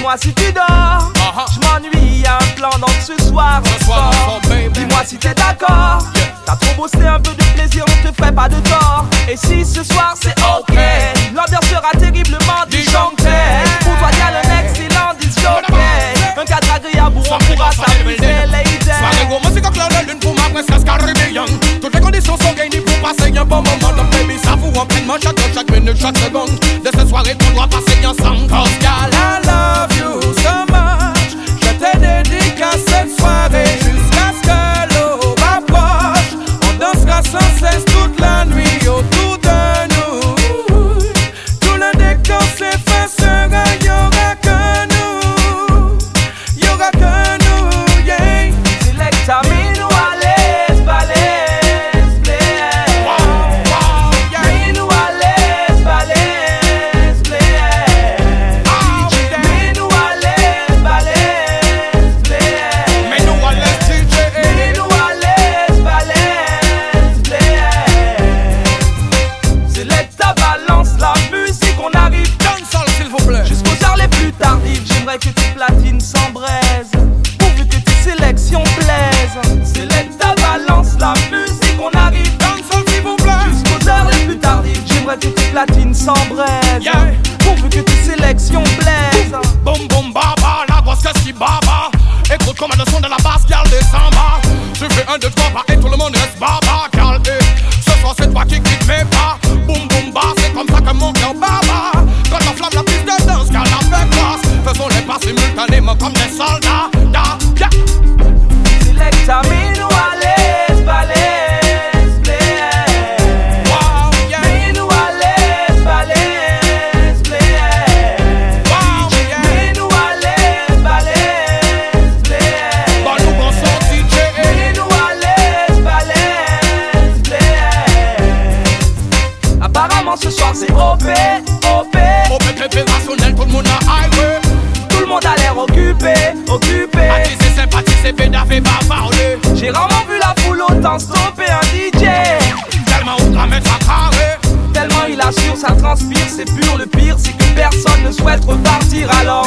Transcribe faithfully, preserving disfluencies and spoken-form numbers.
Dis-moi si tu dors, uh-huh. Je m'ennuie, y'a un plan donc ce soir on sort. Dis-moi si t'es d'accord, yeah. T'as trop bossé, un peu de plaisir ne te ferait pas de tort. Et si ce soir c'est ok, l'ambiance sera terriblement disjonctée. Pour toi y'a un excellent disjockey, un cadre agréable où on pourra s'amuser les idées. Soirée gros, musique au clair de lune pour ma princesse caribéenne. Toutes les conditions sont gagnées pour passer un bon moment. Donc baby, savourons pleinement chaque heure, chaque minute, chaque seconde de cette soirée qu'on doit passer ensemble. Cause girl, I love you so much. Je te dédique à cette soirée jusqu'à ce que l'eau rapproche. On dansera sans cesse toute la nuit autour de nous. Tout le décor s'effacera, y'aura que nous. Y'aura que nous, yeah. Selecta Mino Ales, Vales, play. Wow, wow, yeah. Mino Ales, Vales, play. Oh, yeah. Mino Ales, Vales, play. Mino Ales, D J. Mino Ales, Vales, play. Selecta balance la musique, on arrive Dancehall, s'il vous plaît. jusqu'aux heures les plus tardives. J'aimerais que tu platines sans braise, pourvu que tes sélections plaisent. Selecta balance la musique, on arrive Dancehall, s'il vous plaît. jusqu'aux heures les plus tardives. J'aimerais que tu platines sans braise, Yeah. pourvu que tes sélections plaisent. Boum boum baba, la grosse que si baba. Écoute comme le son de la basse, garde des samba. Tu fais un, deux, trois pas et tout le monde reste baba, calme. Ce soir c'est toi qui quitte mes pas. Boum boum ba, c'est comme ça que mon cœur baba. Quand on flamme la piste de danse, car la fait grâce. Faisons les pas simultanément comme des soldats. Da, yeah. Selecta Mino Ales, Vales, play. Wow, yeah. Mino Ales, Vales, play. Wow, yeah. Mino Ales, Vales, play. Bon, nous bon son D J. Mino Ales, Vales, play. Apparemment ce soir c'est O P, O P. Au P T P rationnel, tout le monde a highway. Tout le monde a l'air occupé, occupé. Attisé, sympathisé, pédavé, bavarder. J'ai rarement vu la foule autant stopper un D J. Tellement on va mettre à carré. Tellement il assure, ça transpire, c'est pur. Le pire c'est que personne ne souhaite repartir alors.